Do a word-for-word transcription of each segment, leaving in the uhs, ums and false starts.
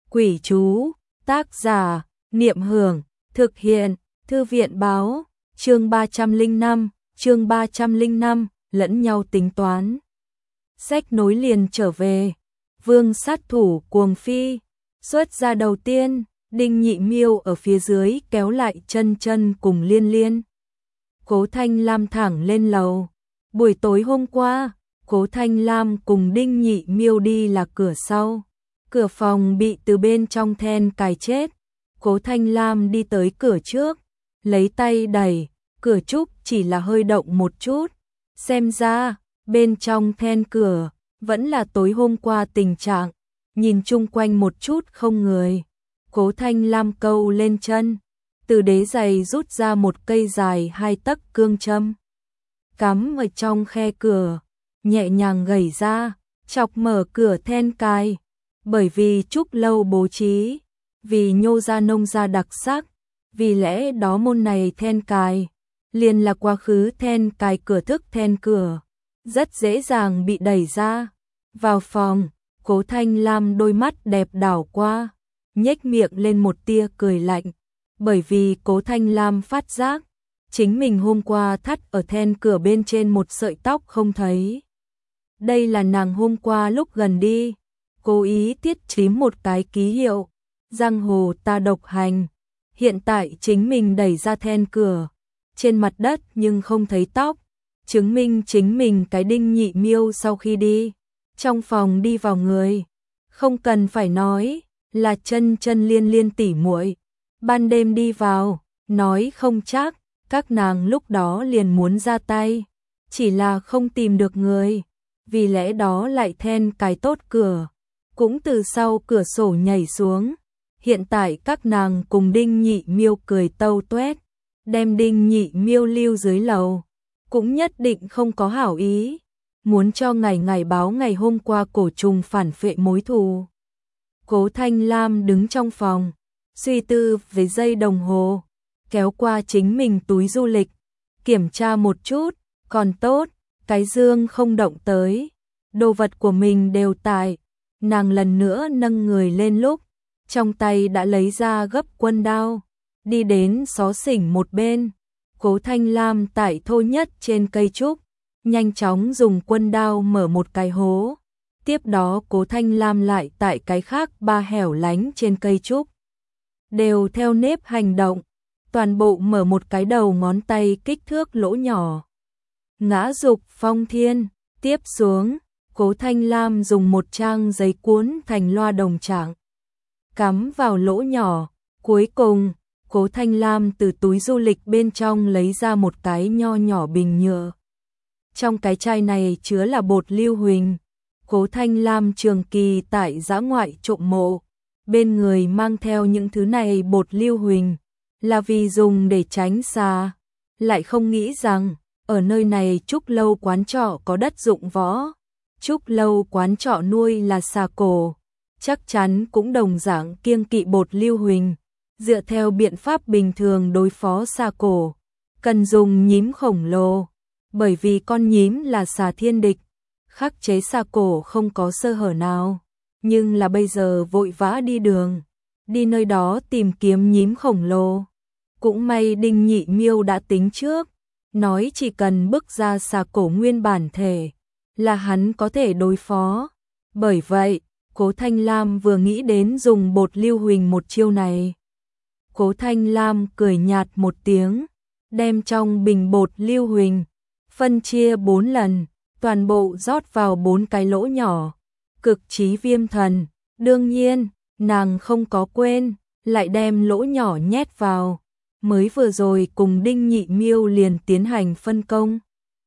Quỷ chú, tác giả, Niệm Hưởng, thực hiện, Thư viện báo, chương ba trăm lẻ năm, chương ba trăm lẻ năm, lẫn nhau tính toán. Sách nối liền trở về, Vương sát thủ cuồng phi, xuất ra đầu tiên, Đinh Nhị Miêu ở phía dưới kéo lại Chân Chân cùng Liên Liên. Cố Thanh Lam thẳng lên lầu. Buổi tối hôm qua, Cố Thanh Lam cùng Đinh Nhị Miêu đi là cửa sau. Cửa phòng bị từ bên trong then cài chết. Cố Thanh Lam đi tới cửa trước, lấy tay đẩy, cửa trúc chỉ là hơi động một chút. Xem ra, bên trong then cửa, vẫn là tối hôm qua tình trạng. Nhìn chung quanh một chút không người. Cố Thanh Lam câu lên chân, từ đế giày rút ra một cây dài hai tấc cương châm. Cắm ở trong khe cửa, nhẹ nhàng gẩy ra, chọc mở cửa then cài. Bởi vì trúc lâu bố trí, vì nhô ra nông ra đặc sắc, vì lẽ đó môn này then cài, liền là quá khứ then cài cửa thức then cửa, rất dễ dàng bị đẩy ra. Vào phòng, Cố Thanh Lam đôi mắt đẹp đảo qua, nhếch miệng lên một tia cười lạnh, bởi vì Cố Thanh Lam phát giác, chính mình hôm qua thắt ở then cửa bên trên một sợi tóc không thấy. Đây là nàng hôm qua lúc gần đi, cố ý tiết chím một cái ký hiệu, giang hồ ta độc hành. Hiện tại chính mình đẩy ra then cửa, trên mặt đất nhưng không thấy tóc, chứng minh chính mình cái Đinh Nhị Miêu sau khi đi, trong phòng đi vào người. Không cần phải nói, là Chân Chân Liên Liên tỉ muội. Ban đêm đi vào, nói không chắc, các nàng lúc đó liền muốn ra tay, chỉ là không tìm được người, vì lẽ đó lại then cài tốt cửa, cũng từ sau cửa sổ nhảy xuống. Hiện tại các nàng cùng Đinh Nhị Miêu cười tâu tuét, đem Đinh Nhị Miêu lưu dưới lầu, cũng nhất định không có hảo ý, muốn cho ngày ngày báo ngày hôm qua cổ trùng phản phệ mối thù. Cố Thanh Lam đứng trong phòng, suy tư về giây đồng hồ, kéo qua chính mình túi du lịch, kiểm tra một chút, còn tốt, cái dương không động tới, đồ vật của mình đều tại. Nàng lần nữa nâng người lên lúc, trong tay đã lấy ra gấp quân đao, đi đến xó xỉnh một bên. Cố Thanh Lam tại thô nhất trên cây trúc, nhanh chóng dùng quân đao mở một cái hố. Tiếp đó Cố Thanh Lam lại tại cái khác ba hẻo lánh trên cây trúc, đều theo nếp hành động, toàn bộ mở một cái đầu ngón tay kích thước lỗ nhỏ. Ngã dục phong thiên, tiếp xuống, Cố Thanh Lam dùng một trang giấy cuốn thành loa đồng trạng, cắm vào lỗ nhỏ. Cuối cùng, Cố Thanh Lam từ túi du lịch bên trong lấy ra một cái nho nhỏ bình nhựa. Trong cái chai này chứa là bột lưu huỳnh. Cố Thanh Lam trường kỳ tại dã ngoại trộm mộ, bên người mang theo những thứ này bột lưu huỳnh, là vì dùng để tránh xà. Lại không nghĩ rằng, ở nơi này trúc lâu quán trọ có đất dụng võ. Trúc lâu quán trọ nuôi là xà cổ, chắc chắn cũng đồng dạng kiêng kỵ bột lưu huỳnh. Dựa theo biện pháp bình thường đối phó xà cổ, cần dùng nhím khổng lồ, bởi vì con nhím là xà thiên địch, khắc chế xà cổ không có sơ hở nào. Nhưng là bây giờ vội vã đi đường, đi nơi đó tìm kiếm nhím khổng lồ. Cũng may Đinh Nhị Miêu đã tính trước, nói chỉ cần bức ra xà cổ nguyên bản thể, là hắn có thể đối phó. Bởi vậy, Cố Thanh Lam vừa nghĩ đến dùng bột lưu huỳnh một chiêu này. Cố Thanh Lam cười nhạt một tiếng, đem trong bình bột lưu huỳnh, phân chia bốn lần, toàn bộ rót vào bốn cái lỗ nhỏ. Cực trí viêm thần, đương nhiên, nàng không có quên, lại đem lỗ nhỏ nhét vào. Mới vừa rồi cùng Đinh Nhị Miêu liền tiến hành phân công.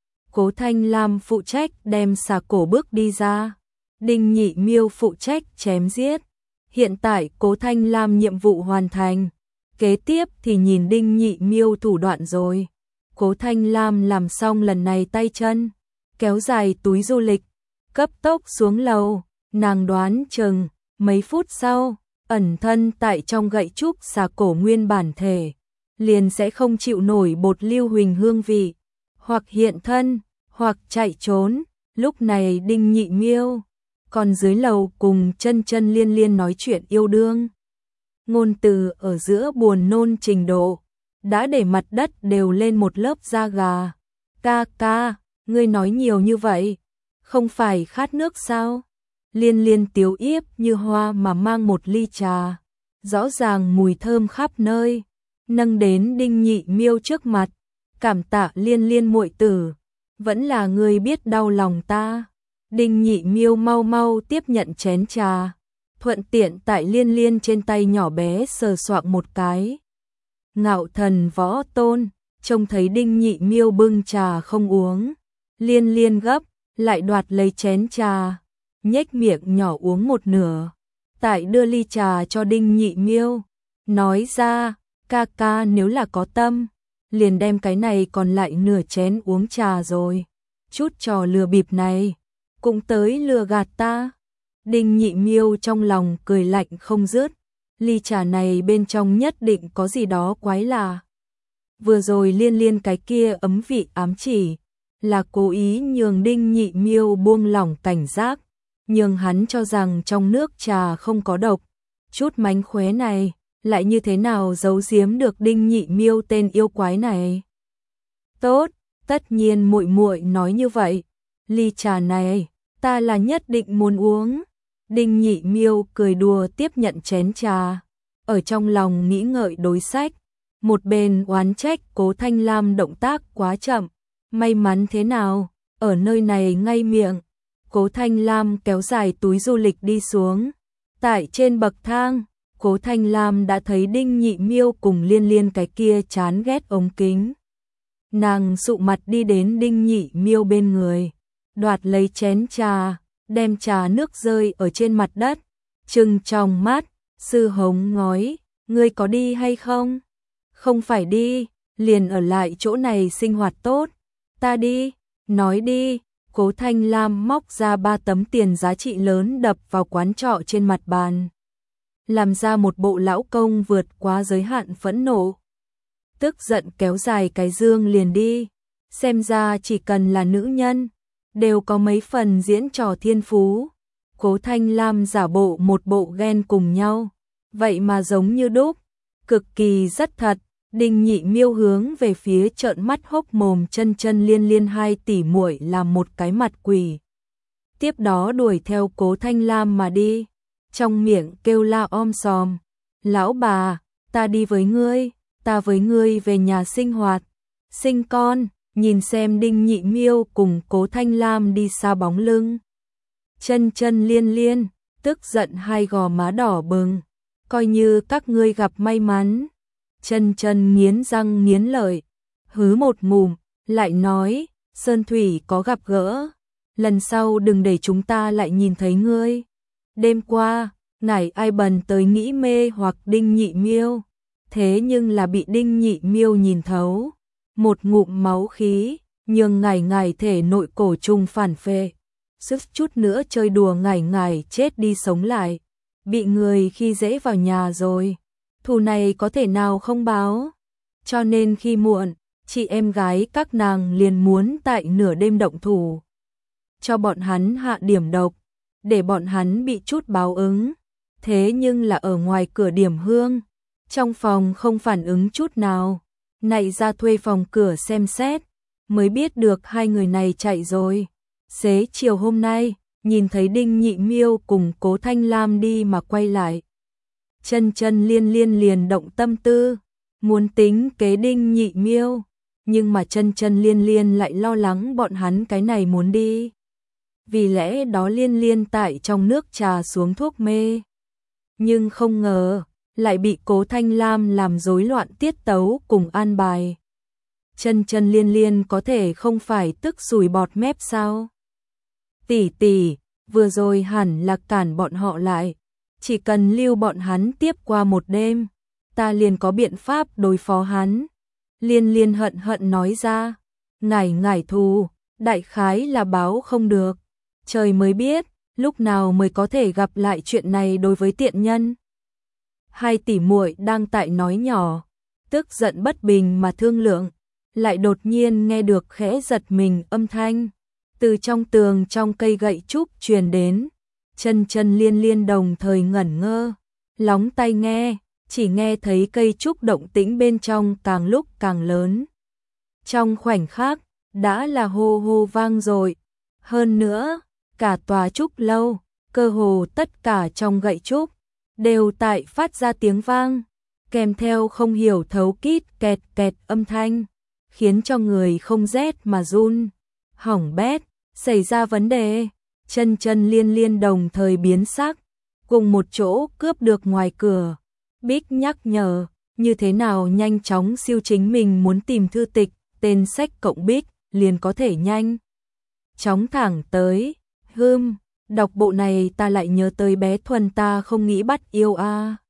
Cố Thanh Lam phụ trách đem xà cổ bước đi ra, Đinh Nhị Miêu phụ trách chém giết. Hiện tại Cố Thanh Lam nhiệm vụ hoàn thành, kế tiếp thì nhìn Đinh Nhị Miêu thủ đoạn rồi. Cố Thanh Lam làm xong lần này tay chân, kéo dài túi du lịch, cấp tốc xuống lầu. Nàng đoán chừng mấy phút sau, ẩn thân tại trong gậy trúc xà cổ nguyên bản thể, liền sẽ không chịu nổi bột lưu huỳnh hương vị, hoặc hiện thân, hoặc chạy trốn. Lúc này Đinh Nhị Miêu còn dưới lầu cùng Chân Chân Liên Liên nói chuyện yêu đương. Ngôn từ ở giữa buồn nôn trình độ, đã để mặt đất đều lên một lớp da gà. Ca ca, ngươi nói nhiều như vậy, không phải khát nước sao? Liên Liên tiếu yếp như hoa mà mang một ly trà, rõ ràng mùi thơm khắp nơi, nâng đến Đinh Nhị Miêu trước mặt. Cảm tạ Liên Liên muội tử, vẫn là ngươi biết đau lòng ta. Đinh Nhị Miêu mau mau tiếp nhận chén trà, thuận tiện tại Liên Liên trên tay nhỏ bé sờ soạng một cái. Ngạo Thần Võ Tôn trông thấy Đinh Nhị Miêu bưng trà không uống, Liên Liên gấp lại đoạt lấy chén trà, nhếch miệng nhỏ uống một nửa, tại đưa ly trà cho Đinh Nhị Miêu, nói ra, ca ca nếu là có tâm, liền đem cái này còn lại nửa chén uống trà rồi. Chút trò lừa bịp này, cũng tới lừa gạt ta. Đinh Nhị Miêu trong lòng cười lạnh không dứt, ly trà này bên trong nhất định có gì đó quái lạ. Vừa rồi Liên Liên cái kia ấm vị ám chỉ, là cố ý nhường Đinh Nhị Miêu buông lỏng cảnh giác, nhường hắn cho rằng trong nước trà không có độc. Chút mánh khóe này, lại như thế nào giấu giếm được Đinh Nhị Miêu tên yêu quái này. Tốt, tất nhiên muội muội nói như vậy, ly trà này, ta là nhất định muốn uống. Đinh Nhị Miêu cười đùa tiếp nhận chén trà, ở trong lòng nghĩ ngợi đối sách, một bên oán trách Cố Thanh Lam động tác quá chậm, may mắn thế nào, ở nơi này ngay miệng. Cố Thanh Lam kéo dài túi du lịch đi xuống, tại trên bậc thang, Cố Thanh Lam đã thấy Đinh Nhị Miêu cùng Liên Liên cái kia chán ghét ống kính. Nàng sụ mặt đi đến Đinh Nhị Miêu bên người, đoạt lấy chén trà, đem trà nước rơi ở trên mặt đất, trừng trong mắt, sư hống ngói, ngươi có đi hay không? Không phải đi, liền ở lại chỗ này sinh hoạt tốt, ta đi, nói đi. Cố Thanh Lam móc ra ba tấm tiền giá trị lớn đập vào quán trọ trên mặt bàn, làm ra một bộ lão công vượt quá giới hạn phẫn nộ. Tức giận kéo dài cái dương liền đi, xem ra chỉ cần là nữ nhân, đều có mấy phần diễn trò thiên phú. Cố Thanh Lam giả bộ một bộ ghen cùng nhau, vậy mà giống như đúc, cực kỳ rất thật. Đinh Nhị Miêu hướng về phía trợn mắt hốc mồm Chân Chân Liên Liên hai tỷ muội làm một cái mặt quỷ. Tiếp đó đuổi theo Cố Thanh Lam mà đi, trong miệng kêu la om sòm, lão bà, ta đi với ngươi, ta với ngươi về nhà sinh hoạt, sinh con. Nhìn xem Đinh Nhị Miêu cùng Cố Thanh Lam đi xa bóng lưng, Chân Chân Liên Liên tức giận hai gò má đỏ bừng, coi như các ngươi gặp may mắn. Chân Chân nghiến răng nghiến lợi, hứ một ngụm, lại nói, Sơn Thủy có gặp gỡ, lần sau đừng để chúng ta lại nhìn thấy ngươi. Đêm qua, ngải ai bần tới nghĩ mê hoặc Đinh Nhị Miêu, thế nhưng là bị Đinh Nhị Miêu nhìn thấu, một ngụm máu khí, nhường ngải ngải thể nội cổ trùng phản phệ, sức chút nữa chơi đùa ngải ngải chết đi sống lại, bị người khi dễ vào nhà rồi. Thù này có thể nào không báo, cho nên khi muộn, chị em gái các nàng liền muốn tại nửa đêm động thủ, cho bọn hắn hạ điểm độc, để bọn hắn bị chút báo ứng. Thế nhưng là ở ngoài cửa điểm hương, trong phòng không phản ứng chút nào, nảy ra thuê phòng cửa xem xét, mới biết được hai người này chạy rồi. Xế chiều hôm nay, nhìn thấy Đinh Nhị Miêu cùng Cố Thanh Lam đi mà quay lại, Chân Chân Liên Liên liền động tâm tư, muốn tính kế Đinh Nhị Miêu, nhưng mà Chân Chân Liên Liên lại lo lắng bọn hắn cái này muốn đi. Vì lẽ đó Liên Liên tại trong nước trà xuống thuốc mê, nhưng không ngờ lại bị Cố Thanh Lam làm rối loạn tiết tấu cùng an bài. Chân Chân Liên Liên có thể không phải tức sùi bọt mép sao? Tỷ tỷ, vừa rồi hẳn là cản bọn họ lại, chỉ cần lưu bọn hắn tiếp qua một đêm, ta liền có biện pháp đối phó hắn. Liên Liên hận hận nói ra, ngải ngải thù, đại khái là báo không được, trời mới biết, lúc nào mới có thể gặp lại chuyện này đối với tiện nhân. Hai tỷ muội đang tại nói nhỏ, tức giận bất bình mà thương lượng, lại đột nhiên nghe được khẽ giật mình âm thanh, từ trong tường trong cây gậy trúc truyền đến, Chân Chân Liên Liên đồng thời ngẩn ngơ, lóng tai nghe, chỉ nghe thấy cây trúc động tĩnh bên trong càng lúc càng lớn. Trong khoảnh khắc, đã là hô hô vang dội. Hơn nữa, cả tòa trúc lâu, cơ hồ tất cả trong gậy trúc, đều tại phát ra tiếng vang, kèm theo không hiểu thấu kít kẹt kẹt âm thanh, khiến cho người không rét mà run. Hỏng bét, xảy ra vấn đề. Chân Chân Liên Liên đồng thời biến sắc, cùng một chỗ cướp được ngoài cửa. Bích nhắc nhở, như thế nào nhanh chóng siêu chính mình muốn tìm thư tịch, tên sách cộng Bích, liền có thể nhanh chóng thẳng tới. Hưm, đọc bộ này ta lại nhớ tới bé Thuần ta không nghĩ bắt yêu a. À.